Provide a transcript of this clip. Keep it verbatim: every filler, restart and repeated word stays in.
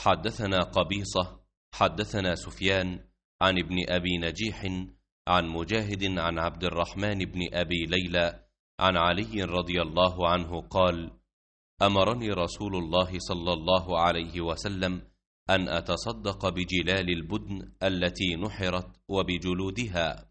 حدثنا قبيصة حدثنا سفيان عن ابن أبي نجيح عن مجاهد عن عبد الرحمن بن أبي ليلى عن علي رضي الله عنه قال: أمرني رسول الله صلى الله عليه وسلم أن أتصدق بجلال البدن التي نحرت وبجلودها.